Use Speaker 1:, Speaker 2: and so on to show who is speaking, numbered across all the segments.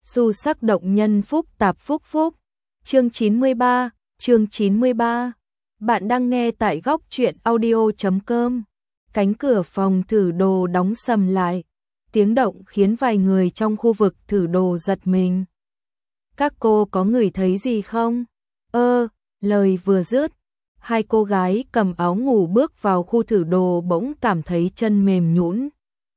Speaker 1: Xu sắc động nhân phúc tạp phúc phúc. Chương 93. Bạn đang nghe tại góc truyện audio.com. Cánh cửa phòng thử đồ đóng sầm lại. Tiếng động khiến vài người trong khu vực thử đồ giật mình. Các cô có ngửi thấy gì không? Lời vừa dứt, hai cô gái cầm áo ngủ bước vào khu thử đồ bỗng cảm thấy chân mềm nhũn.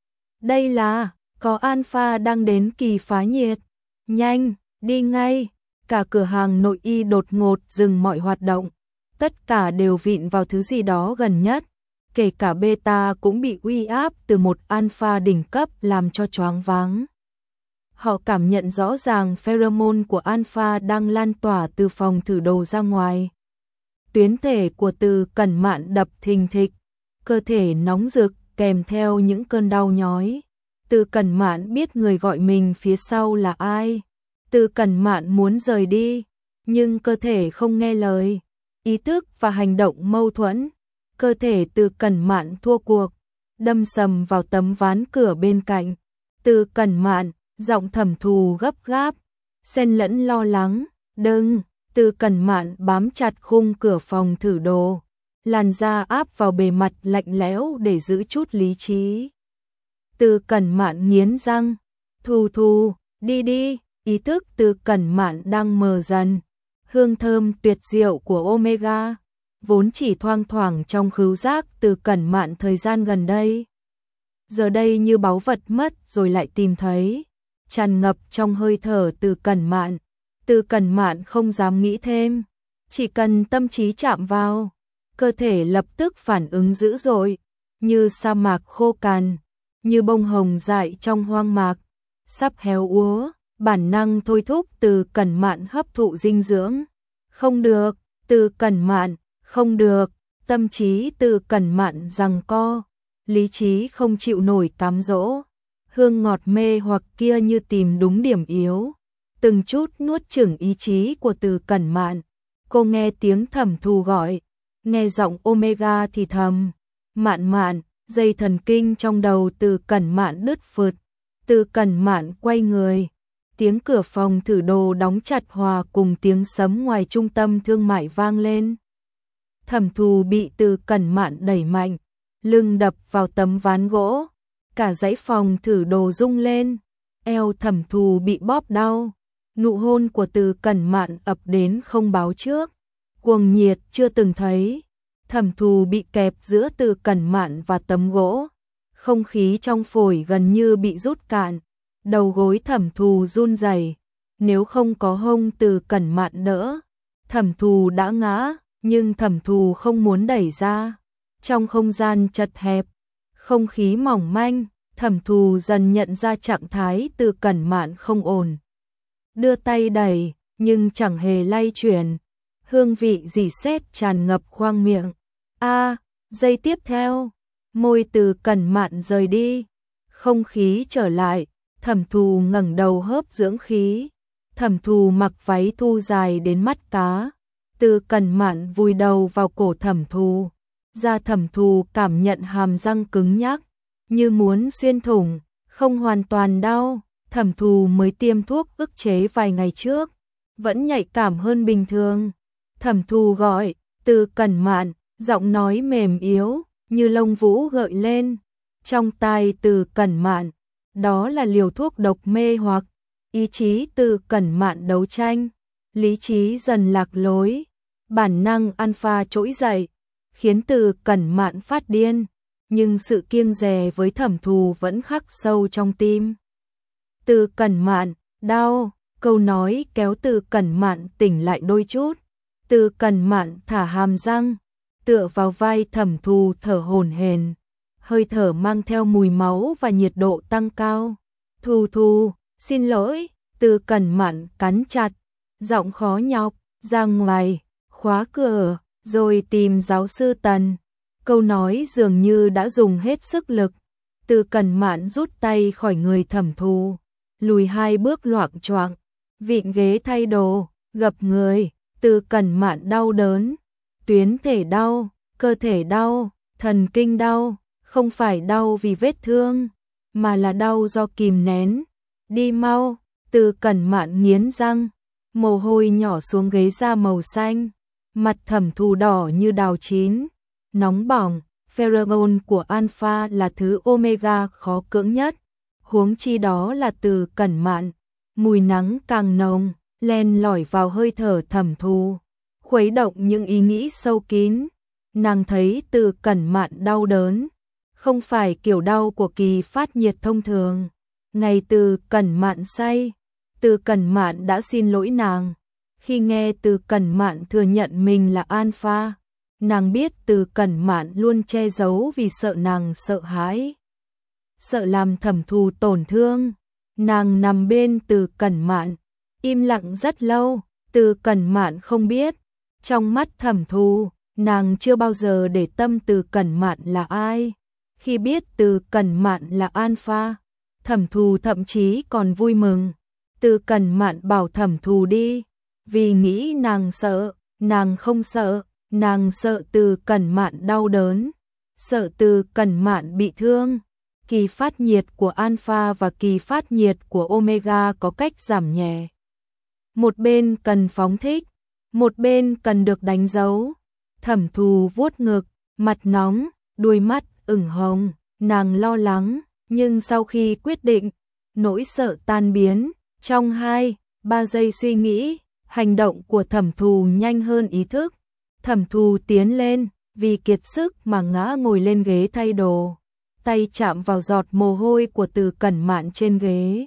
Speaker 1: Đây là, có Alpha đang đến kỳ phá nhiệt. Nhanh, đi ngay. Cả cửa hàng nội y đột ngột dừng mọi hoạt động. Tất cả đều vịn vào thứ gì đó gần nhất. Kể cả beta cũng bị uy áp từ một alpha đỉnh cấp làm cho choáng váng. Họ cảm nhận rõ ràng pheromone của alpha đang lan tỏa từ phòng thử đồ ra ngoài. Tuyến thể của Từ Cẩn Mạn đập thình thịch, cơ thể nóng rực kèm theo những cơn đau nhói. Từ Cẩn Mạn biết người gọi mình phía sau là ai. Từ Cẩn Mạn muốn rời đi, nhưng cơ thể không nghe lời. Ý thức và hành động mâu thuẫn. Cơ thể Từ Cẩn Mạn thua cuộc, đâm sầm vào tấm ván cửa bên cạnh. Từ Cẩn Mạn, giọng Thẩm Thù gấp gáp, xen lẫn lo lắng. Đừng! Từ Cẩn Mạn bám chặt khung cửa phòng thử đồ, làn da áp vào bề mặt lạnh lẽo để giữ chút lý trí. Từ Cẩn Mạn nghiến răng, Thù, đi đi. Ý thức Từ Cẩn Mạn đang mờ dần. Hương thơm tuyệt diệu của Omega vốn chỉ thoang thoảng trong khứu giác Từ Cẩn Mạn thời gian gần đây, giờ đây như báu vật mất rồi lại tìm thấy, tràn ngập trong hơi thở Từ Cẩn Mạn. Từ Cẩn Mạn không dám nghĩ thêm, chỉ cần tâm trí chạm vào, cơ thể lập tức phản ứng dữ dội, như sa mạc khô cằn, như bông hồng dại trong hoang mạc, sắp héo úa. Bản năng thôi thúc Từ Cẩn Mạn hấp thụ dinh dưỡng. Không được, Từ Cẩn Mạn, không được. Tâm trí Từ Cẩn Mạn giằng co, lý trí không chịu nổi cám dỗ. Hương ngọt mê hoặc kia như tìm đúng điểm yếu, từng chút nuốt chửng ý chí của Từ Cẩn Mạn. Cô nghe tiếng Thẩm Thù gọi, nghe giọng Omega thì thầm, Mạn, dây thần kinh trong đầu Từ Cẩn Mạn đứt phượt. Từ Cẩn Mạn quay người. Tiếng cửa phòng thử đồ đóng chặt hòa cùng tiếng sấm ngoài trung tâm thương mại vang lên. Thẩm Thù bị Từ Cẩn Mạn đẩy mạnh, lưng đập vào tấm ván gỗ. Cả dãy phòng thử đồ rung lên, eo Thẩm Thù bị bóp đau. Nụ hôn của Từ Cẩn Mạn ập đến không báo trước, cuồng nhiệt chưa từng thấy. Thẩm Thù bị kẹp giữa Từ Cẩn Mạn và tấm gỗ. Không khí trong phổi gần như bị rút cạn. Đầu gối Thẩm Thù run rẩy, nếu không có hông Từ Cẩn Mạn đỡ, Thẩm Thù đã ngã, nhưng Thẩm Thù không muốn đẩy ra. Trong không gian chật hẹp, không khí mỏng manh, Thẩm Thù dần nhận ra trạng thái Từ Cẩn Mạn không ổn. Đưa tay đẩy, nhưng chẳng hề lay chuyển. Hương vị rỉ sét tràn ngập khoang miệng. Giây tiếp theo, môi Từ Cẩn Mạn rời đi, không khí trở lại. Thẩm Thù ngẩng đầu hớp dưỡng khí. Thẩm Thù mặc váy thu dài đến mắt cá. Từ Cẩn Mạn vùi đầu vào cổ Thẩm Thù. Da Thẩm Thù cảm nhận hàm răng cứng nhắc, như muốn xuyên thủng, không hoàn toàn đau. Thẩm Thù mới tiêm thuốc ức chế vài ngày trước, vẫn nhạy cảm hơn bình thường. Thẩm Thù gọi, Từ Cẩn Mạn, giọng nói mềm yếu, như lông vũ gợi lên. Trong tai Từ Cẩn Mạn, đó là liều thuốc độc mê hoặc. Ý chí Từ Cẩn Mạn đấu tranh, lý trí dần lạc lối. Bản năng alpha trỗi dậy, khiến Từ Cẩn Mạn phát điên, nhưng sự kiêng dè với Thẩm Thù vẫn khắc sâu trong tim. Từ Cẩn Mạn, đau, câu nói kéo Từ Cẩn Mạn tỉnh lại đôi chút. Từ Cẩn Mạn thả hàm răng, tựa vào vai Thẩm Thù thở hổn hển. Hơi thở mang theo mùi máu và nhiệt độ tăng cao. Thù, xin lỗi. Từ Cẩn Mạn cắn chặt, giọng khó nhọc, ra ngoài, khóa cửa, rồi tìm giáo sư Tần. Câu nói dường như đã dùng hết sức lực. Từ Cẩn Mạn rút tay khỏi người Thẩm Thù, lùi 2 bước loạng choạng, vịn ghế thay đồ, gập người. Từ Cẩn Mạn đau đớn, tuyến thể đau, cơ thể đau, thần kinh đau. Không phải đau vì vết thương, mà là đau do kìm nén. Đi mau, Từ Cẩn Mạn nghiến răng, mồ hôi nhỏ xuống ghế da màu xanh, mặt Thẩm Thù đỏ như đào chín, nóng bỏng. Pheromone của alpha là thứ omega khó cưỡng nhất, huống chi đó là Từ Cẩn Mạn. Mùi nắng càng nồng, len lỏi vào hơi thở Thẩm Thù, khuấy động những ý nghĩ sâu kín. Nàng thấy Từ Cẩn Mạn đau đớn, không phải kiểu đau của kỳ phát nhiệt thông thường. Ngày Từ Cẩn Mạn say, Từ Cẩn Mạn đã xin lỗi nàng. Khi nghe Từ Cẩn Mạn thừa nhận mình là alpha, nàng biết Từ Cẩn Mạn luôn che giấu vì sợ nàng sợ hãi, sợ làm Thẩm Thù tổn thương. Nàng nằm bên Từ Cẩn Mạn, im lặng rất lâu. Từ Cẩn Mạn không biết, trong mắt Thẩm Thù, nàng chưa bao giờ để tâm Từ Cẩn Mạn là ai. Khi biết Từ Cẩn Mạn là alpha, Thẩm Thù thậm chí còn vui mừng. Từ Cẩn Mạn bảo Thẩm Thù đi, vì nghĩ nàng sợ. Nàng không sợ, nàng sợ Từ Cẩn Mạn đau đớn, sợ Từ Cẩn Mạn bị thương. Kỳ phát nhiệt của alpha và kỳ phát nhiệt của omega có cách giảm nhẹ. Một bên cần phóng thích, một bên cần được đánh dấu. Thẩm Thù vuốt ngực, mặt nóng, đuôi mắt ửng hồng, nàng lo lắng, nhưng sau khi quyết định, nỗi sợ tan biến. Trong 2-3 giây suy nghĩ, hành động của Thẩm Thù nhanh hơn ý thức. Thẩm Thù tiến lên, vì kiệt sức mà ngã ngồi lên ghế thay đồ. Tay chạm vào giọt mồ hôi của Từ Cẩn Mạn trên ghế.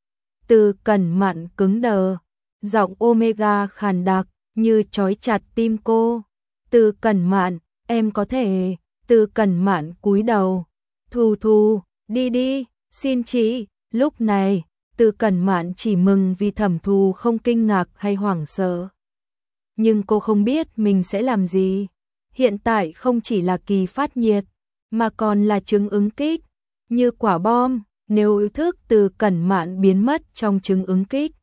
Speaker 1: Từ Cẩn Mạn cứng đờ, giọng omega khàn đặc như trói chặt tim cô. Từ Cẩn Mạn, em có thể. Từ Cẩn Mạn cúi đầu. Thù Thù, đi đi, xin chị. Lúc này, Từ Cẩn Mạn chỉ mừng vì Thẩm Thù không kinh ngạc hay hoảng sợ. Nhưng cô không biết mình sẽ làm gì. Hiện tại không chỉ là kỳ phát nhiệt, mà còn là chứng ứng kích, như quả bom. Nếu ý thức Từ Cẩn Mạn biến mất trong chứng ứng kích,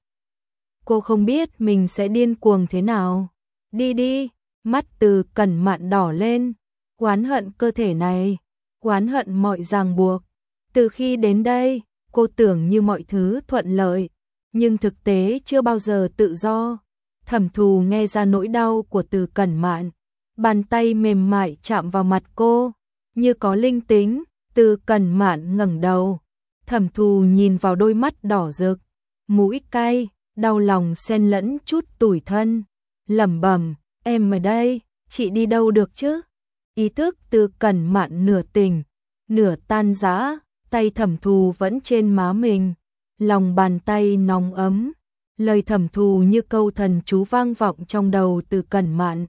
Speaker 1: cô không biết mình sẽ điên cuồng thế nào. Đi đi, mắt Từ Cẩn Mạn đỏ lên, oán hận cơ thể này, oán hận mọi ràng buộc. Từ khi đến đây, cô tưởng như mọi thứ thuận lợi, nhưng thực tế chưa bao giờ tự do. Thẩm Thù nghe ra nỗi đau của Từ Cẩn Mạn, bàn tay mềm mại chạm vào mặt cô, như có linh tính. Từ Cẩn Mạn ngẩng đầu, Thẩm Thù nhìn vào đôi mắt đỏ rực, mũi cay, đau lòng xen lẫn chút tủi thân, lẩm bẩm, em ở đây, chị đi đâu được chứ? Ý thức Từ Cẩn Mạn nửa tỉnh, nửa tan rã, tay Thẩm Thù vẫn trên má mình, lòng bàn tay nóng ấm. Lời Thẩm Thù như câu thần chú vang vọng trong đầu Từ Cẩn Mạn.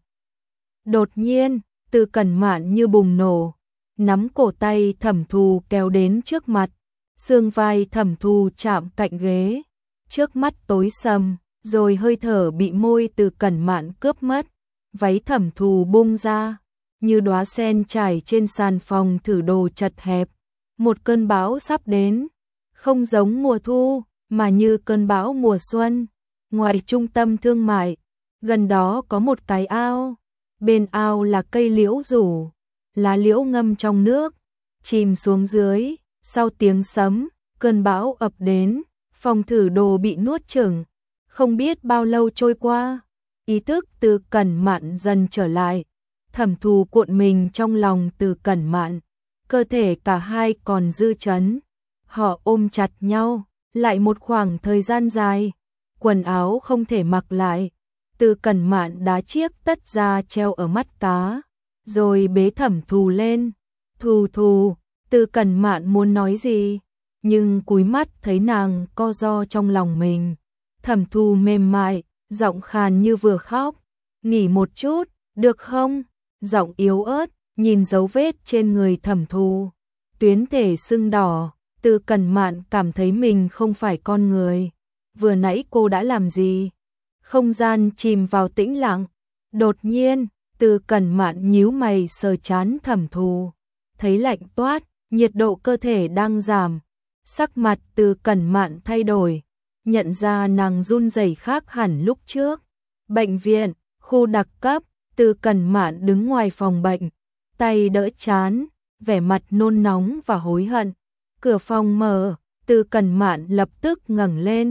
Speaker 1: Đột nhiên, Từ Cẩn Mạn như bùng nổ, nắm cổ tay Thẩm Thù kéo đến trước mặt, xương vai Thẩm Thù chạm cạnh ghế, trước mắt tối sầm, rồi hơi thở bị môi Từ Cẩn Mạn cướp mất, váy Thẩm Thù bung ra, như đóa sen trải trên sàn phòng thử đồ chật hẹp. Một cơn bão sắp đến, không giống mùa thu, mà như cơn bão mùa xuân. Ngoài trung tâm thương mại, gần đó có một cái ao, bên ao là cây liễu rủ, lá liễu ngâm trong nước, chìm xuống dưới. Sau tiếng sấm, cơn bão ập đến, phòng thử đồ bị nuốt chửng. Không biết bao lâu trôi qua, ý thức Từ Cẩn Mạn dần trở lại. Thẩm Thù cuộn mình trong lòng Từ Cẩn Mạn, cơ thể cả hai còn dư chấn. Họ ôm chặt nhau, lại một khoảng thời gian dài, quần áo không thể mặc lại. Từ Cẩn Mạn đá chiếc tất ra treo ở mắt cá, rồi bế Thẩm Thù lên. Thù Thù, Từ Cẩn Mạn muốn nói gì, nhưng cúi mắt thấy nàng co ro trong lòng mình. Thẩm Thù mềm mại, giọng khàn như vừa khóc. Nghỉ một chút, được không? Giọng yếu ớt, nhìn dấu vết trên người Thẩm Thù, tuyến thể sưng đỏ. Từ Cẩn Mạn cảm thấy mình không phải con người. Vừa nãy cô đã làm gì? Không gian chìm vào tĩnh lặng. Đột nhiên, Từ Cẩn Mạn nhíu mày sờ trán Thẩm Thù, thấy lạnh toát, nhiệt độ cơ thể đang giảm. Sắc mặt Từ Cẩn Mạn thay đổi, nhận ra nàng run rẩy khác hẳn lúc trước. Bệnh viện, khu đặc cấp. Từ Cẩn Mạn đứng ngoài phòng bệnh, tay đỡ trán, vẻ mặt nôn nóng và hối hận. Cửa phòng mở, Từ Cẩn Mạn lập tức ngẩng lên,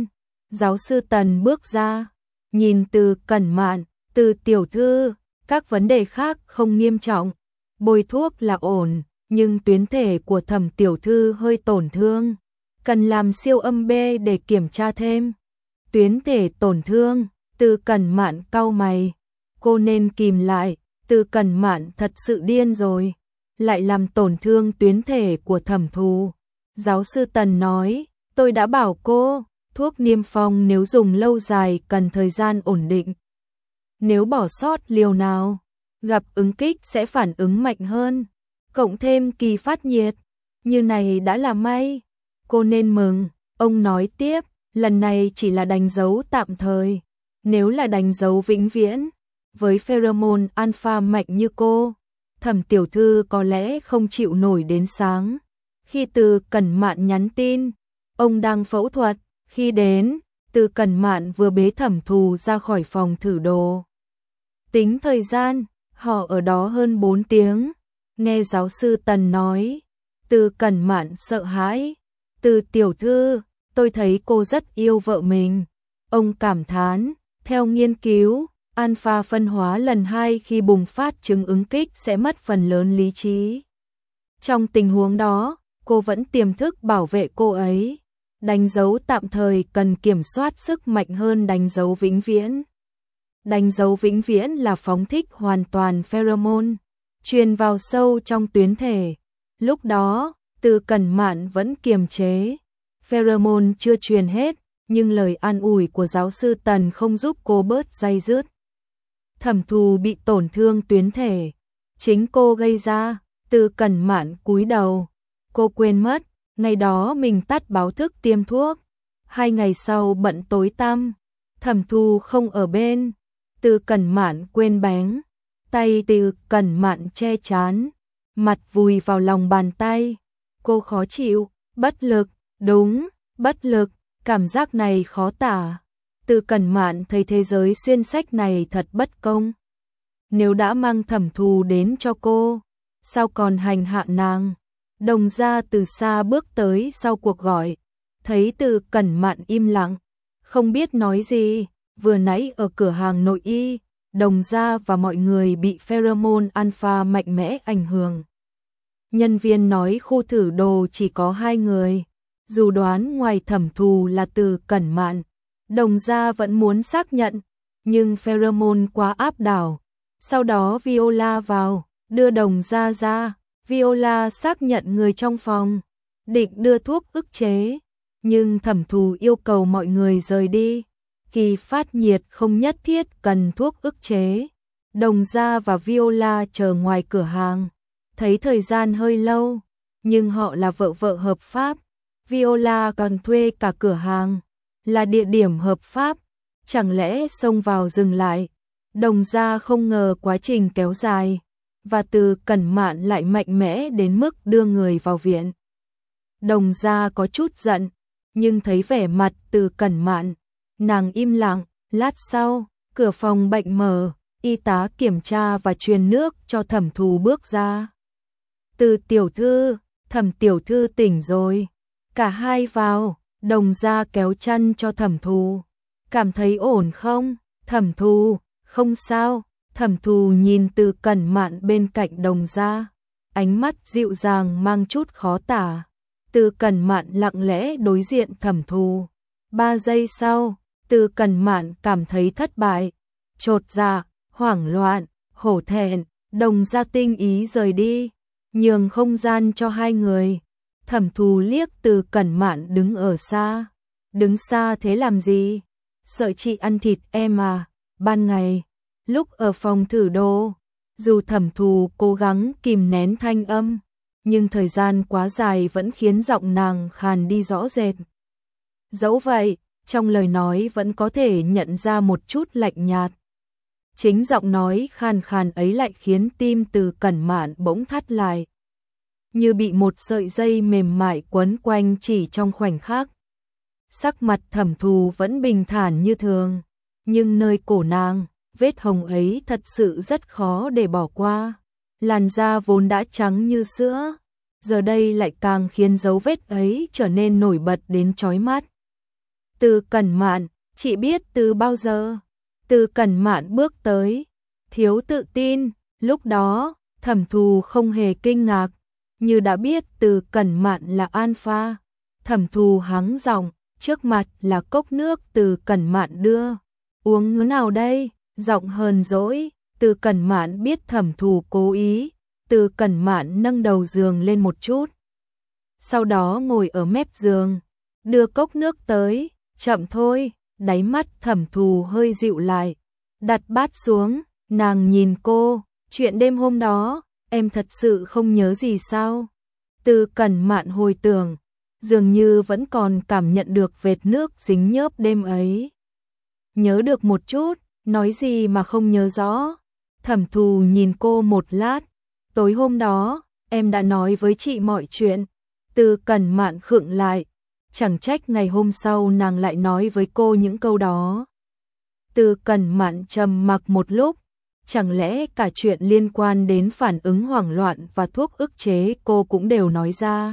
Speaker 1: Giáo sư Tần bước ra, nhìn Từ Cẩn Mạn, Từ tiểu thư, các vấn đề khác không nghiêm trọng, bôi thuốc là ổn, nhưng tuyến thể của Thẩm tiểu thư hơi tổn thương, cần làm siêu âm B để kiểm tra thêm. Tuyến thể tổn thương, Từ Cẩn Mạn cau mày, cô nên kìm lại, Từ Cẩn Mạn thật sự điên rồi, lại làm tổn thương tuyến thể của Thẩm Thù. Giáo sư Tần nói, tôi đã bảo cô, thuốc niêm phong nếu dùng lâu dài cần thời gian ổn định. Nếu bỏ sót liều nào, gặp ứng kích sẽ phản ứng mạnh hơn, cộng thêm kỳ phát nhiệt, như này đã là may. Cô nên mừng, ông nói tiếp, lần này chỉ là đánh dấu tạm thời, nếu là đánh dấu vĩnh viễn, với pheromone alpha mạnh như cô, Thẩm tiểu thư có lẽ không chịu nổi đến sáng. Khi Từ Cẩn Mạn nhắn tin, ông đang phẫu thuật, khi đến, Từ Cẩn Mạn vừa bế Thẩm Thù ra khỏi phòng thử đồ. Tính thời gian, họ ở đó hơn 4 tiếng. Nghe giáo sư Tần nói, Từ Cẩn Mạn sợ hãi. Từ tiểu thư, tôi thấy cô rất yêu vợ mình. Ông cảm thán, theo nghiên cứu, alpha phân hóa lần 2 khi bùng phát chứng ứng kích sẽ mất phần lớn lý trí. Trong tình huống đó, cô vẫn tiềm thức bảo vệ cô ấy. Đánh dấu tạm thời cần kiểm soát sức mạnh hơn đánh dấu vĩnh viễn. Đánh dấu vĩnh viễn là phóng thích hoàn toàn pheromone, truyền vào sâu trong tuyến thể. Lúc đó, Từ Cẩn Mạn vẫn kiềm chế. Pheromone chưa truyền hết, nhưng lời an ủi của giáo sư Tần không giúp cô bớt day dứt. Thẩm Thù bị tổn thương tuyến thể, chính cô gây ra. Từ Cẩn Mạn cúi đầu, cô quên mất, ngày đó mình tắt báo thức tiêm thuốc. 2 ngày sau bận tối tăm, Thẩm Thù không ở bên, Từ Cẩn Mạn quên bén, tay Từ Cẩn Mạn che chán, mặt vùi vào lòng bàn tay. Cô khó chịu, bất lực, đúng, bất lực, cảm giác này khó tả. Từ Cẩn Mạn thấy thế giới xuyên sách này thật bất công. Nếu đã mang Thẩm Thù đến cho cô, sao còn hành hạ nàng? Đồng Gia từ xa bước tới sau cuộc gọi, thấy Từ Cẩn Mạn im lặng, không biết nói gì. Vừa nãy ở cửa hàng nội y, Đồng Gia và mọi người bị pheromone alpha mạnh mẽ ảnh hưởng. Nhân viên nói khu thử đồ chỉ có 2 người, dù đoán ngoài Thẩm Thù là Từ Cẩn Mạn, Đồng Gia vẫn muốn xác nhận, nhưng pheromone quá áp đảo. Sau đó Viola vào, đưa Đồng Gia ra, Viola xác nhận người trong phòng, định đưa thuốc ức chế, nhưng Thẩm Thù yêu cầu mọi người rời đi. Kỳ phát nhiệt không nhất thiết cần thuốc ức chế. Đồng Gia và Viola chờ ngoài cửa hàng, thấy thời gian hơi lâu, nhưng họ là vợ vợ hợp pháp. Viola còn thuê cả cửa hàng, là địa điểm hợp pháp, chẳng lẽ xông vào dừng lại. Đồng Gia không ngờ quá trình kéo dài, và Từ Cẩn Mạn lại mạnh mẽ đến mức đưa người vào viện. Đồng Gia có chút giận, nhưng thấy vẻ mặt Từ Cẩn Mạn, nàng im lặng. Lát sau, cửa phòng bệnh mở, y tá kiểm tra và truyền nước cho Thẩm Thù bước ra. Từ tiểu thư, Thẩm tiểu thư tỉnh rồi. Cả hai vào, Đồng Gia kéo chăn cho Thẩm Thù. Cảm thấy ổn không? Thẩm Thù, không sao. Thẩm Thù nhìn Từ Cẩn Mạn bên cạnh Đồng Gia, ánh mắt dịu dàng mang chút khó tả. Từ Cẩn Mạn lặng lẽ đối diện Thẩm Thù. 3 giây sau, Từ Cẩn Mạn cảm thấy thất bại, chột dạ, hoảng loạn, hổ thẹn. Đồng Gia tinh ý rời đi, nhường không gian cho 2 người. Thẩm Thù liếc Từ Cẩn Mạn đứng ở xa. Đứng xa thế làm gì? Sợ chị ăn thịt em à? Ban ngày, lúc ở phòng thử đồ, dù Thẩm Thù cố gắng kìm nén thanh âm, nhưng thời gian quá dài vẫn khiến giọng nàng khàn đi rõ rệt. Dẫu vậy, trong lời nói vẫn có thể nhận ra một chút lạnh nhạt. Chính giọng nói khàn khàn ấy lại khiến tim Từ Cẩn Mạn bỗng thắt lại, như bị một sợi dây mềm mại quấn quanh chỉ trong khoảnh khắc. Sắc mặt Thẩm Thù vẫn bình thản như thường, nhưng nơi cổ nàng, vết hồng ấy thật sự rất khó để bỏ qua. Làn da vốn đã trắng như sữa, giờ đây lại càng khiến dấu vết ấy trở nên nổi bật đến chói mắt. Từ Cẩn Mạn, chị biết từ bao giờ? Từ Cẩn Mạn bước tới, thiếu tự tin, lúc đó, Thẩm Thù không hề kinh ngạc, như đã biết Từ Cẩn Mạn là alpha. Thẩm Thù hắng giọng, trước mặt là cốc nước Từ Cẩn Mạn đưa. Uống thứ nào đây? Giọng hờn dỗi, Từ Cẩn Mạn biết Thẩm Thù cố ý, Từ Cẩn Mạn nâng đầu giường lên một chút. Sau đó ngồi ở mép giường, đưa cốc nước tới, chậm thôi, đáy mắt Thẩm Thù hơi dịu lại, đặt bát xuống, nàng nhìn cô, chuyện đêm hôm đó, em thật sự không nhớ gì sao? Từ Cẩn Mạn hồi tưởng, dường như vẫn còn cảm nhận được vệt nước dính nhớp đêm ấy. Nhớ được một chút, nói gì mà không nhớ rõ. Thẩm Thù nhìn cô một lát, tối hôm đó, em đã nói với chị mọi chuyện. Từ Cẩn Mạn khựng lại, chẳng trách ngày hôm sau nàng lại nói với cô những câu đó. Từ Cẩn Mạn trầm mặc một lúc, chẳng lẽ cả chuyện liên quan đến phản ứng hoảng loạn và thuốc ức chế cô cũng đều nói ra.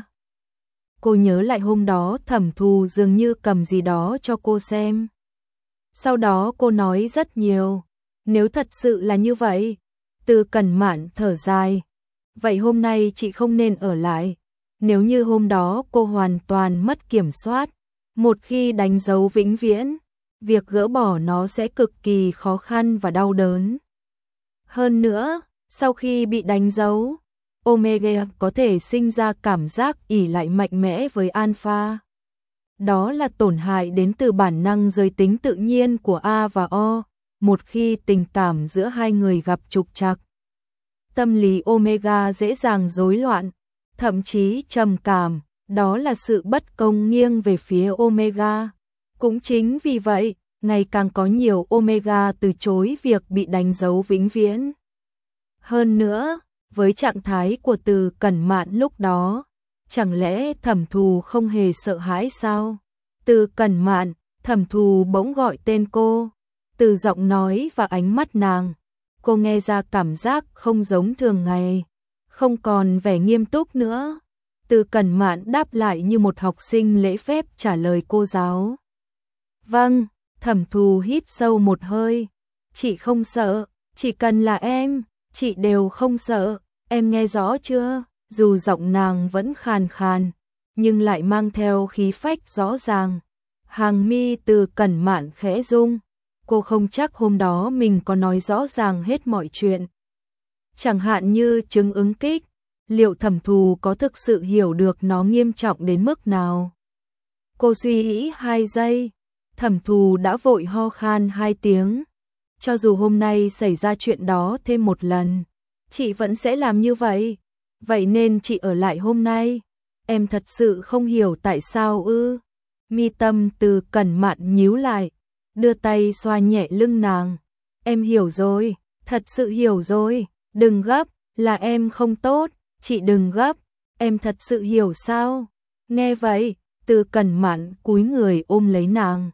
Speaker 1: Cô nhớ lại hôm đó Thẩm Thù dường như cầm gì đó cho cô xem. Sau đó cô nói rất nhiều, nếu thật sự là như vậy. Từ Cẩn Mạn thở dài, vậy hôm nay chị không nên ở lại. Nếu như hôm đó cô hoàn toàn mất kiểm soát, một khi đánh dấu vĩnh viễn, việc gỡ bỏ nó sẽ cực kỳ khó khăn và đau đớn. Hơn nữa, sau khi bị đánh dấu, Omega có thể sinh ra cảm giác ỷ lại mạnh mẽ với Alpha. Đó là tổn hại đến từ bản năng giới tính tự nhiên của A và O, một khi tình cảm giữa hai người gặp trục trặc. Tâm lý Omega dễ dàng rối loạn, thậm chí trầm cảm, đó là sự bất công nghiêng về phía Omega. Cũng chính vì vậy, ngày càng có nhiều Omega từ chối việc bị đánh dấu vĩnh viễn. Hơn nữa, với trạng thái của Từ Cẩn Mạn lúc đó, chẳng lẽ Thẩm Thù không hề sợ hãi sao? Từ Cẩn Mạn, Thẩm Thù bỗng gọi tên cô, từ giọng nói và ánh mắt nàng, cô nghe ra cảm giác không giống thường ngày, không còn vẻ nghiêm túc nữa. Từ Cẩn Mạn đáp lại như một học sinh lễ phép trả lời cô giáo. Vâng, Thẩm Thù hít sâu một hơi, chị không sợ, chỉ cần là em, chị đều không sợ, em nghe rõ chưa? Dù giọng nàng vẫn khàn khàn, nhưng lại mang theo khí phách rõ ràng. Hàng mi Từ Cẩn Mạn khẽ rung, cô không chắc hôm đó mình có nói rõ ràng hết mọi chuyện. Chẳng hạn như chứng ứng kích, liệu Thẩm Thù có thực sự hiểu được nó nghiêm trọng đến mức nào? Cô suy nghĩ 2 giây, Thẩm Thù đã vội ho khan 2 tiếng. Cho dù hôm nay xảy ra chuyện đó thêm một lần, chị vẫn sẽ làm như vậy. Vậy nên chị ở lại hôm nay. Em thật sự không hiểu tại sao ư? Mi tâm Từ Cẩn Mạn nhíu lại, đưa tay xoa nhẹ lưng nàng. Em hiểu rồi, thật sự hiểu rồi, đừng gấp, là em không tốt, chị đừng gấp, em thật sự hiểu sao? Nghe vậy, Từ Cẩn Mạn cúi người ôm lấy nàng.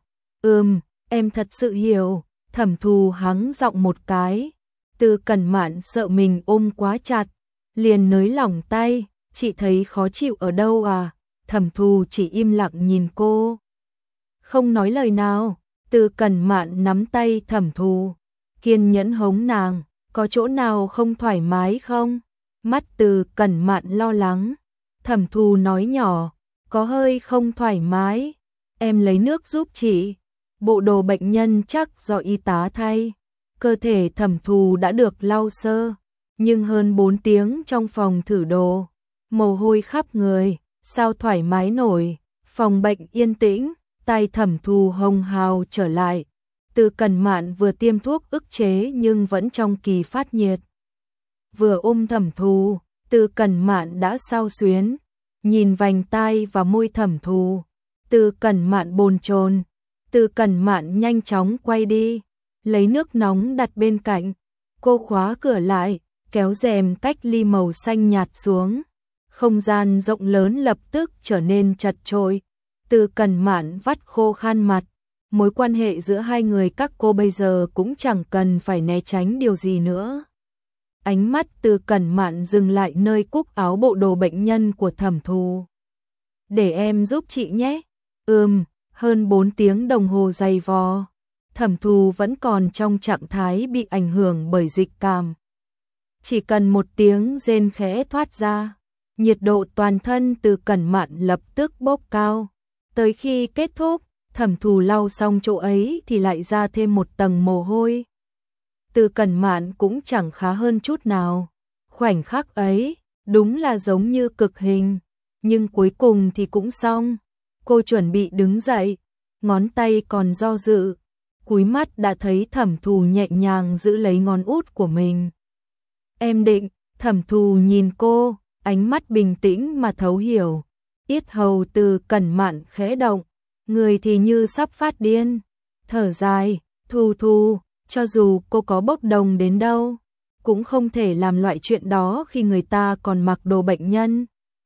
Speaker 1: Em thật sự hiểu. Thẩm Thù hắng giọng một cái. Từ Cẩn Mạn sợ mình ôm quá chặt, liền nới lỏng tay. Chị thấy khó chịu ở đâu à? Thẩm Thù chỉ im lặng nhìn cô, không nói lời nào. Từ Cẩn Mạn nắm tay Thẩm Thù, kiên nhẫn hống nàng. Có chỗ nào không thoải mái không? Mắt Từ Cẩn Mạn lo lắng. Thẩm Thù nói nhỏ, có hơi không thoải mái. Em lấy nước giúp chị. Bộ đồ bệnh nhân chắc do y tá thay. Cơ thể Thẩm Thù đã được lau sơ, nhưng hơn 4 tiếng trong phòng thử đồ, mồ hôi khắp người, sao thoải mái nổi. Phòng bệnh yên tĩnh, tay Thẩm Thù hồng hào trở lại. Từ Cẩn Mạn vừa tiêm thuốc ức chế nhưng vẫn trong kỳ phát nhiệt. Vừa ôm Thẩm Thù, Từ Cẩn Mạn đã xao xuyến, nhìn vành tai và môi Thẩm Thù. Từ Cẩn Mạn bồn chồn. Từ Cẩn Mạn nhanh chóng quay đi, lấy nước nóng đặt bên cạnh. Cô khóa cửa lại, kéo rèm cách ly màu xanh nhạt xuống. Không gian rộng lớn lập tức trở nên chật chội. Từ Cẩn Mạn vắt khô khăn mặt. Mối quan hệ giữa hai người các cô bây giờ cũng chẳng cần phải né tránh điều gì nữa. Ánh mắt Từ Cẩn Mạn dừng lại nơi cúc áo bộ đồ bệnh nhân của Thẩm Thù. Để em giúp chị nhé. Hơn 4 tiếng đồng hồ dày vò, Thẩm Thù vẫn còn trong trạng thái bị ảnh hưởng bởi dịch cảm. Chỉ cần một tiếng rên khẽ thoát ra, nhiệt độ toàn thân Từ Cẩn Mạn lập tức bốc cao. Tới khi kết thúc, Thẩm Thù lau xong chỗ ấy thì lại ra thêm một tầng mồ hôi. Từ Cẩn Mạn cũng chẳng khá hơn chút nào. Khoảnh khắc ấy, đúng là giống như cực hình, nhưng cuối cùng thì cũng xong. Cô chuẩn bị đứng dậy, ngón tay còn do dự, cúi mắt đã thấy Thẩm Thù nhẹ nhàng giữ lấy ngón út của mình. Em định, Thẩm Thù nhìn cô, ánh mắt bình tĩnh mà thấu hiểu. Yết hầu Từ Cẩn Mạn khẽ động, người thì như sắp phát điên. Thở dài, Thù Thù, cho dù cô có bốc đồng đến đâu, cũng không thể làm loại chuyện đó khi người ta còn mặc đồ bệnh nhân.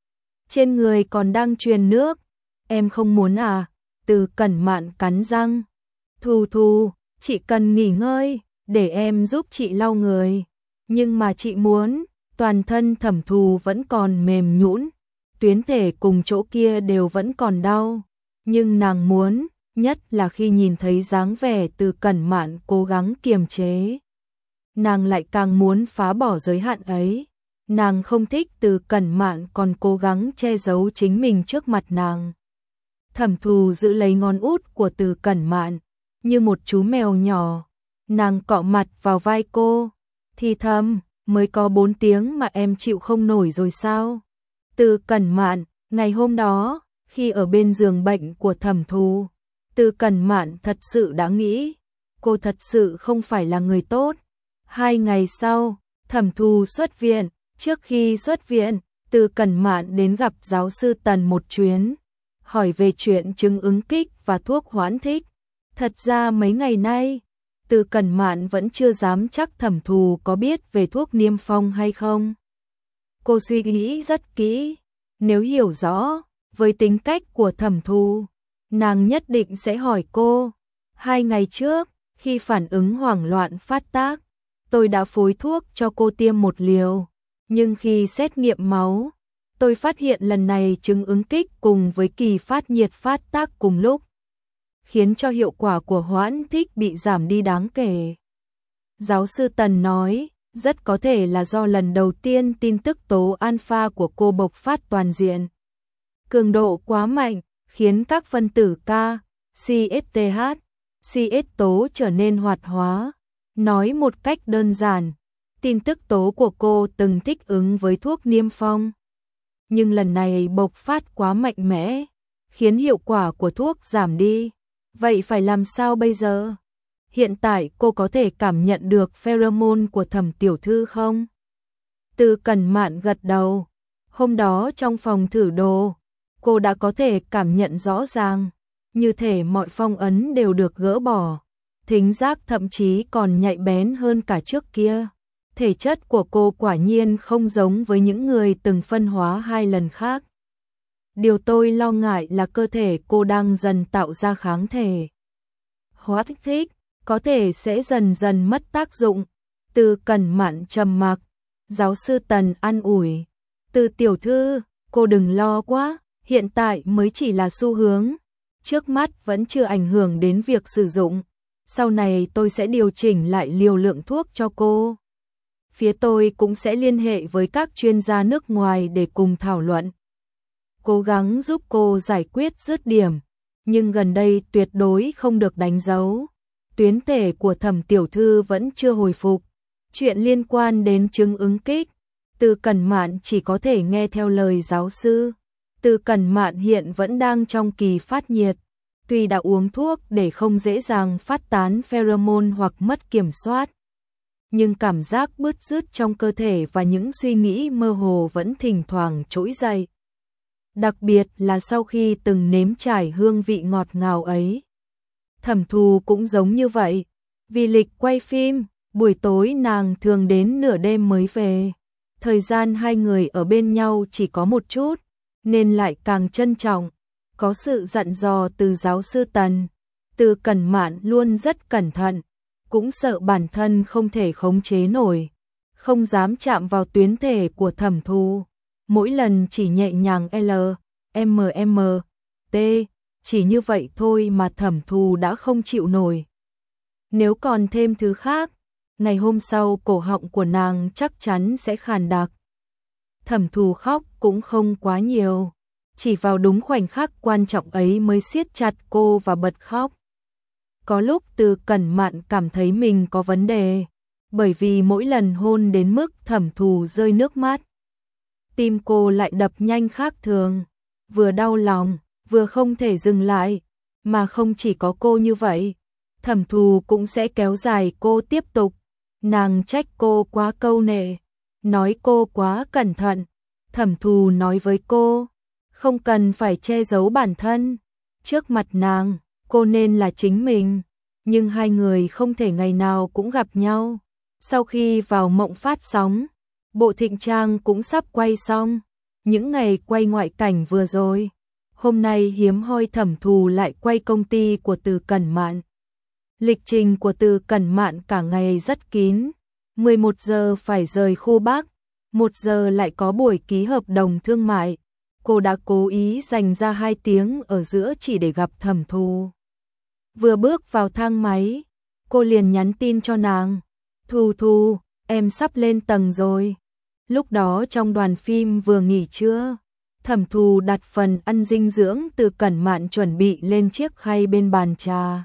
Speaker 1: Trên người còn đang truyền nước. Em không muốn à? Từ Cẩn Mạn cắn răng. Thù Thù, chị cần nghỉ ngơi, để em giúp chị lau người. Nhưng mà chị muốn. Toàn thân Thẩm Thù vẫn còn mềm nhũn, tuyến thể cùng chỗ kia đều vẫn còn đau. Nhưng nàng muốn, nhất là khi nhìn thấy dáng vẻ Từ Cẩn Mạn cố gắng kiềm chế. Nàng lại càng muốn phá bỏ giới hạn ấy. Nàng không thích Từ Cẩn Mạn còn cố gắng che giấu chính mình trước mặt nàng. Thẩm Thù giữ lấy ngón út của Từ Cẩn Mạn, như một chú mèo nhỏ. Nàng cọ mặt vào vai cô, thì thầm, mới có 4 tiếng mà em chịu không nổi rồi sao? Từ Cẩn Mạn, ngày hôm đó, khi ở bên giường bệnh của Thẩm Thù, Từ Cẩn Mạn thật sự đã nghĩ, cô thật sự không phải là người tốt. 2 ngày sau, Thẩm Thù xuất viện. Trước khi xuất viện, Từ Cẩn Mạn đến gặp giáo sư Tần một chuyến, hỏi về chuyện chứng ứng kích và thuốc hoãn thích. Thật ra mấy ngày nay, Từ Cẩn Mạn vẫn chưa dám chắc Thẩm Thù có biết về thuốc niêm phong hay không. Cô suy nghĩ rất kỹ, nếu hiểu rõ, với tính cách của Thẩm Thù, nàng nhất định sẽ hỏi cô. 2 ngày trước, khi phản ứng hoảng loạn phát tác, tôi đã phối thuốc cho cô tiêm 1 liều. Nhưng khi xét nghiệm máu, tôi phát hiện lần này chứng ứng kích cùng với kỳ phát nhiệt phát tác cùng lúc, khiến cho hiệu quả của hoãn thích bị giảm đi đáng kể. Giáo sư Tần nói, rất có thể là do lần đầu tiên tin tức tố alpha của cô bộc phát toàn diện. Cường độ quá mạnh, khiến các phân tử K, CSTH, CS tố trở nên hoạt hóa. Nói một cách đơn giản, tin tức tố của cô từng thích ứng với thuốc niêm phong. Nhưng lần này bộc phát quá mạnh mẽ, khiến hiệu quả của thuốc giảm đi. Vậy phải làm sao bây giờ? Hiện tại cô có thể cảm nhận được pheromone của Thẩm tiểu thư không? Từ Cẩn Mạn gật đầu. Hôm đó trong phòng thử đồ, cô đã có thể cảm nhận rõ ràng, như thể mọi phong ấn đều được gỡ bỏ. Thính giác thậm chí còn nhạy bén hơn cả trước kia. Thể chất của cô quả nhiên không giống với những người từng phân hóa 2 lần khác. Điều tôi lo ngại là cơ thể cô đang dần tạo ra kháng thể. Hóa thích có thể sẽ dần dần mất tác dụng. Từ Cẩn Mạn trầm mặc. Giáo sư Tần an ủi. Từ tiểu thư, cô đừng lo quá, hiện tại mới chỉ là xu hướng. Trước mắt vẫn chưa ảnh hưởng đến việc sử dụng. Sau này tôi sẽ điều chỉnh lại liều lượng thuốc cho cô. Phía tôi cũng sẽ liên hệ với các chuyên gia nước ngoài để cùng thảo luận. Cố gắng giúp cô giải quyết dứt điểm, nhưng gần đây tuyệt đối không được đánh dấu. Tuyến thể của Thẩm tiểu thư vẫn chưa hồi phục. Chuyện liên quan đến chứng ứng kích, Từ Cẩn Mạn chỉ có thể nghe theo lời giáo sư. Từ Cẩn Mạn hiện vẫn đang trong kỳ phát nhiệt. Tuy đã uống thuốc để không dễ dàng phát tán pheromone hoặc mất kiểm soát, nhưng cảm giác bứt rứt trong cơ thể và những suy nghĩ mơ hồ vẫn thỉnh thoảng trỗi dậy. Đặc biệt là sau khi từng nếm trải hương vị ngọt ngào ấy. Thẩm Thù cũng giống như vậy. Vì lịch quay phim, buổi tối nàng thường đến nửa đêm mới về. Thời gian 2 người ở bên nhau chỉ có một chút, nên lại càng trân trọng. Có sự dặn dò từ giáo sư Tần, Từ Cẩn Mạn luôn rất cẩn thận, cũng sợ bản thân không thể khống chế nổi, không dám chạm vào tuyến thể của Thẩm Thù. Mỗi lần chỉ nhẹ nhàng L, M, T, chỉ như vậy thôi mà Thẩm Thù đã không chịu nổi. Nếu còn thêm thứ khác, ngày hôm sau cổ họng của nàng chắc chắn sẽ khàn đặc. Thẩm Thù khóc cũng không quá nhiều, chỉ vào đúng khoảnh khắc quan trọng ấy mới siết chặt cô và bật khóc. Có lúc Từ Cẩn Mạn cảm thấy mình có vấn đề, bởi vì mỗi lần hôn đến mức Thẩm Thù rơi nước mắt, tim cô lại đập nhanh khác thường, vừa đau lòng, vừa không thể dừng lại, mà không chỉ có cô như vậy, Thẩm Thù cũng sẽ kéo dài cô tiếp tục. Nàng trách cô quá câu nệ, nói cô quá cẩn thận. Thẩm Thù nói với cô, không cần phải che giấu bản thân, trước mặt nàng, cô nên là chính mình, nhưng hai người không thể ngày nào cũng gặp nhau. Sau khi vào mộng phát sóng, bộ thịnh trang cũng sắp quay xong, những ngày quay ngoại cảnh vừa rồi, hôm nay hiếm hoi Thẩm Thù lại quay công ty của Từ Cẩn Mạn. Lịch trình của Từ Cẩn Mạn cả ngày rất kín, 11 giờ phải rời khu Bắc, 1 giờ lại có buổi ký hợp đồng thương mại. Cô đã cố ý dành ra 2 tiếng ở giữa chỉ để gặp Thẩm Thù. Vừa bước vào thang máy, cô liền nhắn tin cho nàng, Thù Thù, em sắp lên tầng rồi. Lúc đó trong đoàn phim vừa nghỉ trưa, Thẩm Thù đặt phần ăn dinh dưỡng Từ Cẩn Mạn chuẩn bị lên chiếc khay bên bàn trà.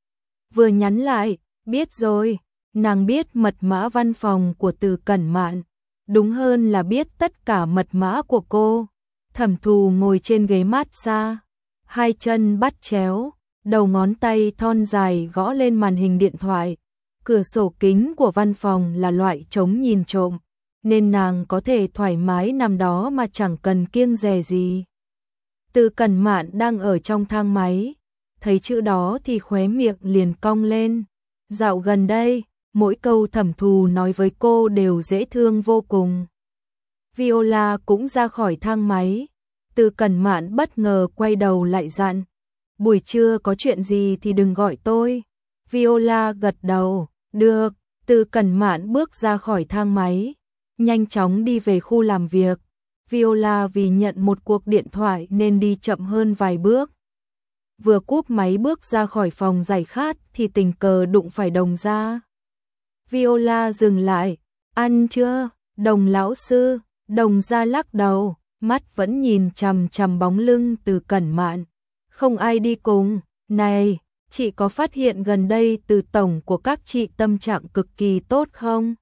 Speaker 1: Vừa nhắn lại, biết rồi, nàng biết mật mã văn phòng của Từ Cẩn Mạn, đúng hơn là biết tất cả mật mã của cô. Thẩm Thù ngồi trên ghế massage, hai chân bắt chéo, đầu ngón tay thon dài gõ lên màn hình điện thoại. Cửa sổ kính của văn phòng là loại chống nhìn trộm, nên nàng có thể thoải mái nằm đó mà chẳng cần kiêng dè gì. Từ Cẩn Mạn đang ở trong thang máy, thấy chữ đó thì khóe miệng liền cong lên. Dạo gần đây, mỗi câu Thẩm Thù nói với cô đều dễ thương vô cùng. Viola cũng ra khỏi thang máy, Từ Cẩn Mạn bất ngờ quay đầu lại dặn, buổi trưa có chuyện gì thì đừng gọi tôi. Viola gật đầu, được. Từ Cẩn Mạn bước ra khỏi thang máy, nhanh chóng đi về khu làm việc. Viola vì nhận một cuộc điện thoại nên đi chậm hơn vài bước. Vừa cúp máy bước ra khỏi phòng giải khát thì tình cờ đụng phải Đồng Gia. Viola dừng lại, ăn chưa, Đồng lão sư? Đồng Gia lắc đầu, mắt vẫn nhìn chằm chằm bóng lưng Từ Cẩn Mạn. Không ai đi cùng, này, chị có phát hiện gần đây Từ tổng của các chị tâm trạng cực kỳ tốt không?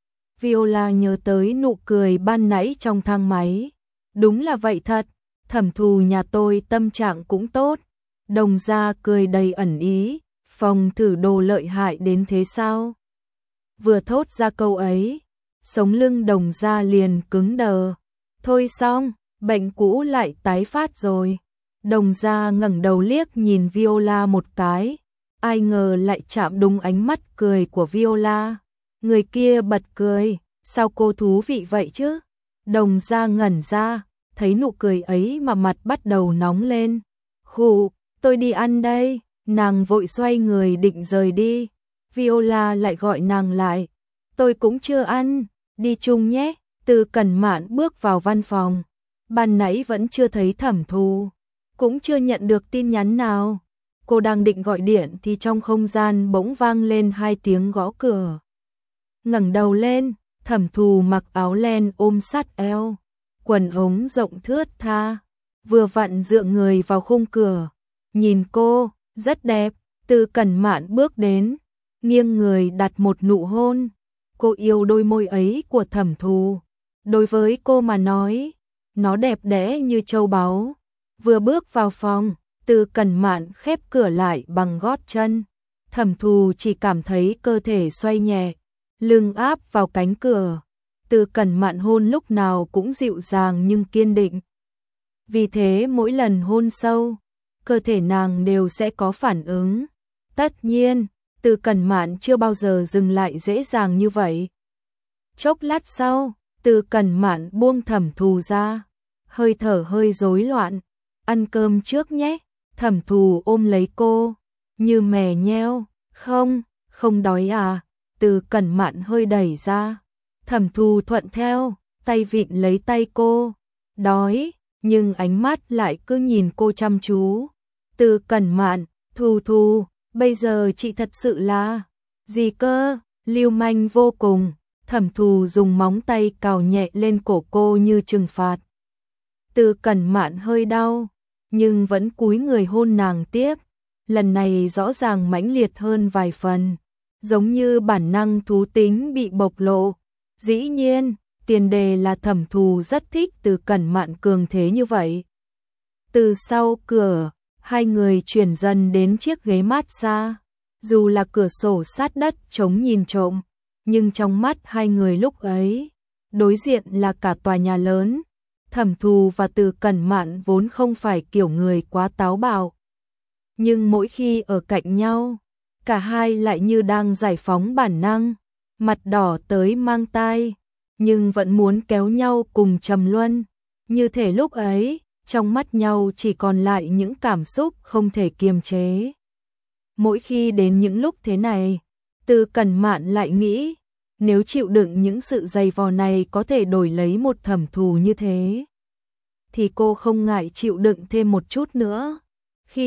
Speaker 1: Viola nhớ tới nụ cười ban nãy trong thang máy. Đúng là vậy thật, Thẩm Thù nhà tôi tâm trạng cũng tốt. Đồng Gia cười đầy ẩn ý, phòng thử đồ lợi hại đến thế sao? Vừa thốt ra câu ấy, sống lưng Đồng Gia liền cứng đờ. Thôi xong, bệnh cũ lại tái phát rồi. Đồng Gia ngẩng đầu liếc nhìn Viola một cái, ai ngờ lại chạm đúng ánh mắt cười của Viola. Người kia bật cười, sao cô thú vị vậy chứ? Đồng Gia ngẩn ra, thấy nụ cười ấy mà mặt bắt đầu nóng lên. Khụ, tôi đi ăn đây. Nàng vội xoay người định rời đi. Viola lại gọi nàng lại. Tôi cũng chưa ăn, đi chung nhé. Từ Cẩn Mạn bước vào văn phòng. Ban nãy vẫn chưa thấy Thẩm Thù, cũng chưa nhận được tin nhắn nào. Cô đang định gọi điện thì trong không gian bỗng vang lên 2 tiếng gõ cửa. Ngẩng đầu lên, Thẩm Thù mặc áo len ôm sát eo, quần ống rộng thướt tha, vừa vặn dựa người vào khung cửa. Nhìn cô, rất đẹp. Từ Cẩn Mạn bước đến, nghiêng người đặt một nụ hôn. Cô yêu đôi môi ấy của Thẩm Thù. Đối với cô mà nói, nó đẹp đẽ như châu báu. Vừa bước vào phòng, Từ Cẩn Mạn khép cửa lại bằng gót chân. Thẩm Thù chỉ cảm thấy cơ thể xoay nhẹ, lưng áp vào cánh cửa. Từ Cẩn Mạn hôn lúc nào cũng dịu dàng nhưng kiên định. Vì thế mỗi lần hôn sâu, cơ thể nàng đều sẽ có phản ứng. Tất nhiên, Từ Cẩn Mạn chưa bao giờ dừng lại dễ dàng như vậy. Chốc lát sau, Từ Cẩn Mạn buông Thẩm Thù ra, hơi thở hơi rối loạn. Ăn cơm trước nhé. Thẩm Thù ôm lấy cô, như mè nheo. Không, không đói à? Từ Cẩn Mạn hơi đẩy ra. Thẩm Thù thuận theo, tay vịn lấy tay cô. Đói, nhưng ánh mắt lại cứ nhìn cô chăm chú. Từ Cẩn Mạn, Thù Thù, bây giờ chị thật sự là gì cơ? Lưu manh vô cùng. Thẩm Thù dùng móng tay cào nhẹ lên cổ cô như trừng phạt. Từ Cẩn Mạn hơi đau, nhưng vẫn cúi người hôn nàng tiếp. Lần này rõ ràng mãnh liệt hơn vài phần, giống như bản năng thú tính bị bộc lộ. Dĩ nhiên, tiền đề là Thẩm Thù rất thích Từ Cẩn Mạn cường thế như vậy. Từ sau cửa, hai người chuyển dần đến chiếc ghế massage. Dù là cửa sổ sát đất chống nhìn trộm, nhưng trong mắt hai người lúc ấy, đối diện là cả tòa nhà lớn. Thẩm Thù và Từ Cẩn Mạn vốn không phải kiểu người quá táo bạo, nhưng mỗi khi ở cạnh nhau, cả hai lại như đang giải phóng bản năng, mặt đỏ tới mang tai, nhưng vẫn muốn kéo nhau cùng trầm luân. Như thể lúc ấy, trong mắt nhau chỉ còn lại những cảm xúc không thể kiềm chế. Mỗi khi đến những lúc thế này, Từ Cẩn Mạn lại nghĩ, nếu chịu đựng những sự dày vò này có thể đổi lấy một Thẩm Thù như thế, thì cô không ngại chịu đựng thêm một chút nữa. Khi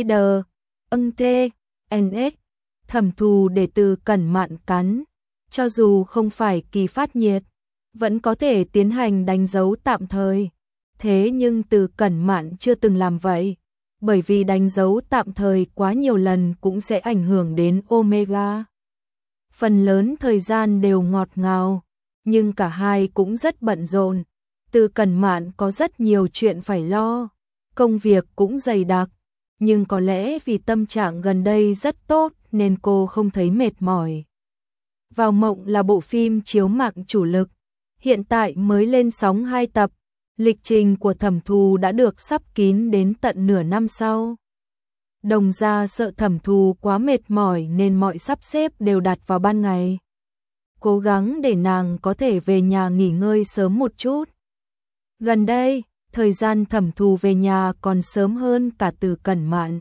Speaker 1: NS, Thẩm Thù để Từ Cẩn Mạn cắn, cho dù không phải kỳ phát nhiệt, vẫn có thể tiến hành đánh dấu tạm thời. Thế nhưng Từ Cẩn Mạn chưa từng làm vậy, bởi vì đánh dấu tạm thời quá nhiều lần cũng sẽ ảnh hưởng đến Omega. Phần lớn thời gian đều ngọt ngào, nhưng cả hai cũng rất bận rộn. Từ Cẩn Mạn có rất nhiều chuyện phải lo, công việc cũng dày đặc, nhưng có lẽ vì tâm trạng gần đây rất tốt nên cô không thấy mệt mỏi. Vào Mộng là bộ phim chiếu mạng chủ lực, hiện tại mới lên sóng 2 tập, lịch trình của Thẩm Thù đã được sắp kín đến tận nửa năm sau. Đồng gia sợ Thẩm Thù quá mệt mỏi nên mọi sắp xếp đều đặt vào ban ngày, cố gắng để nàng có thể về nhà nghỉ ngơi sớm một chút. Gần đây, thời gian Thẩm Thù về nhà còn sớm hơn cả Từ Cẩn Mạn.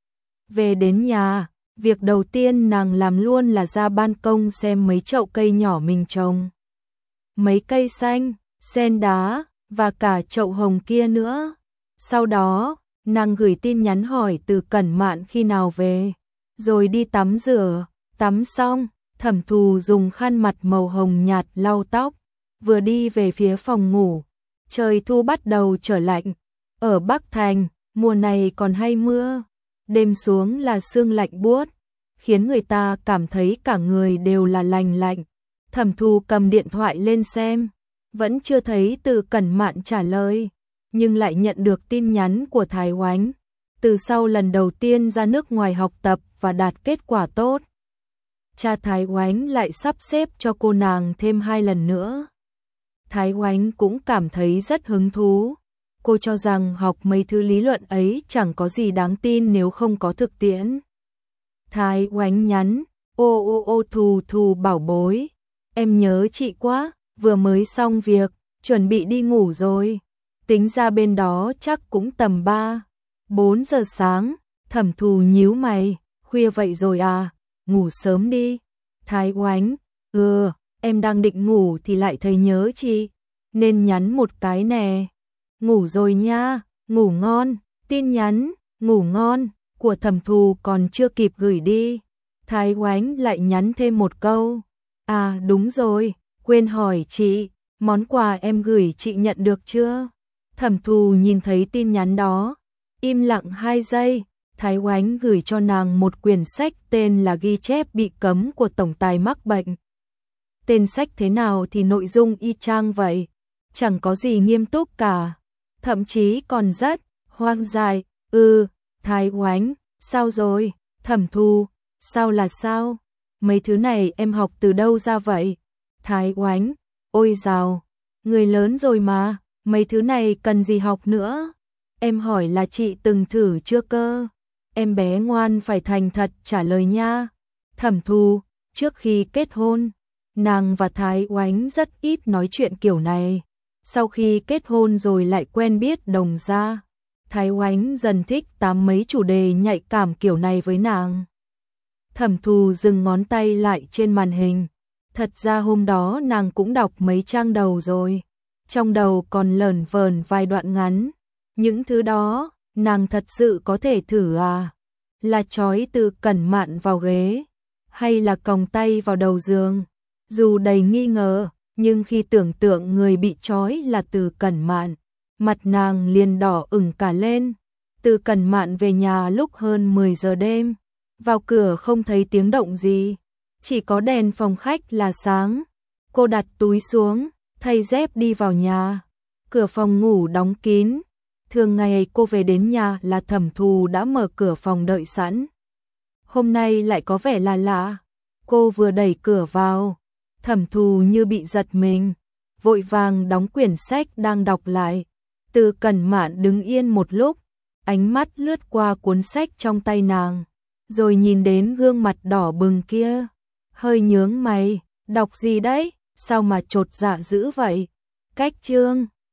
Speaker 1: Về đến nhà, việc đầu tiên nàng làm luôn là ra ban công xem mấy chậu cây nhỏ mình trồng. Mấy cây xanh, sen đá, và cả chậu hồng kia nữa. Sau đó, nàng gửi tin nhắn hỏi Từ Cẩn Mạn khi nào về, rồi đi tắm rửa. Tắm xong, Thẩm Thù dùng khăn mặt màu hồng nhạt lau tóc, vừa đi về phía phòng ngủ. Trời thu bắt đầu trở lạnh, ở Bắc Thành, mùa này còn hay mưa, đêm xuống là sương lạnh buốt, khiến người ta cảm thấy cả người đều là lành lạnh. Thẩm Thù cầm điện thoại lên xem, vẫn chưa thấy Từ Cẩn Mạn trả lời, nhưng lại nhận được tin nhắn của Thái Oánh, từ sau lần đầu tiên ra nước ngoài học tập và đạt kết quả tốt. Cha Thái Oánh lại sắp xếp cho cô nàng thêm 2 lần nữa. Thái Oánh cũng cảm thấy rất hứng thú. Cô cho rằng học mấy thứ lý luận ấy chẳng có gì đáng tin nếu không có thực tiễn. Thái Oánh nhắn, ô Thù Thù bảo bối, em nhớ chị quá, vừa mới xong việc, chuẩn bị đi ngủ rồi. Tính ra bên đó chắc cũng tầm 3-4 giờ sáng. Thẩm Thù nhíu mày, khuya vậy rồi à, ngủ sớm đi. Thái Oánh, em đang định ngủ thì lại thấy nhớ chị, nên nhắn một cái nè. Ngủ rồi nha, ngủ ngon. Tin nhắn, ngủ ngon, của Thẩm Thù còn chưa kịp gửi đi, Thái Oánh lại nhắn thêm một câu. À đúng rồi, quên hỏi chị, món quà em gửi chị nhận được chưa? Thẩm Thù nhìn thấy tin nhắn đó, im lặng 2 giây. Thái Oánh gửi cho nàng một quyển sách tên là Ghi chép bị cấm của tổng tài mắc bệnh. Tên sách thế nào thì nội dung y chang vậy, chẳng có gì nghiêm túc cả, thậm chí còn rất hoang dại. Thái Oánh, sao rồi? Thẩm Thù, sao là sao? Mấy thứ này em học từ đâu ra vậy? Thái Oánh, ôi dào, người lớn rồi mà, mấy thứ này cần gì học nữa? Em hỏi là chị từng thử chưa cơ? Em bé ngoan phải thành thật trả lời nha. Thẩm Thù, trước khi kết hôn, nàng và Thái Oánh rất ít nói chuyện kiểu này. Sau khi kết hôn rồi lại quen biết đồng gia, Thái Oánh dần thích tám mấy chủ đề nhạy cảm kiểu này với nàng. Thẩm Thù dừng ngón tay lại trên màn hình. Thật ra hôm đó nàng cũng đọc mấy trang đầu rồi, trong đầu còn lởn vởn vài đoạn ngắn. Những thứ đó, nàng thật sự có thể thử à? Là trói Từ Cẩn Mạn vào ghế, hay là còng tay vào đầu giường? Dù đầy nghi ngờ, nhưng khi tưởng tượng người bị trói là Từ Cẩn Mạn, mặt nàng liền đỏ ửng cả lên. Từ Cẩn Mạn về nhà lúc hơn 10 giờ đêm, vào cửa không thấy tiếng động gì, chỉ có đèn phòng khách là sáng. Cô đặt túi xuống, thay dép đi vào nhà, cửa phòng ngủ đóng kín. Thường ngày cô về đến nhà là Thẩm Thù đã mở cửa phòng đợi sẵn. Hôm nay lại có vẻ là lạ. Cô vừa đẩy cửa vào, Thẩm Thù như bị giật mình, vội vàng đóng quyển sách đang đọc lại. Từ Cẩn Mạn đứng yên một lúc, ánh mắt lướt qua cuốn sách trong tay nàng, rồi nhìn đến gương mặt đỏ bừng kia, hơi nhướng mày, đọc gì đấy, sao mà chột dạ dữ vậy? Cách chương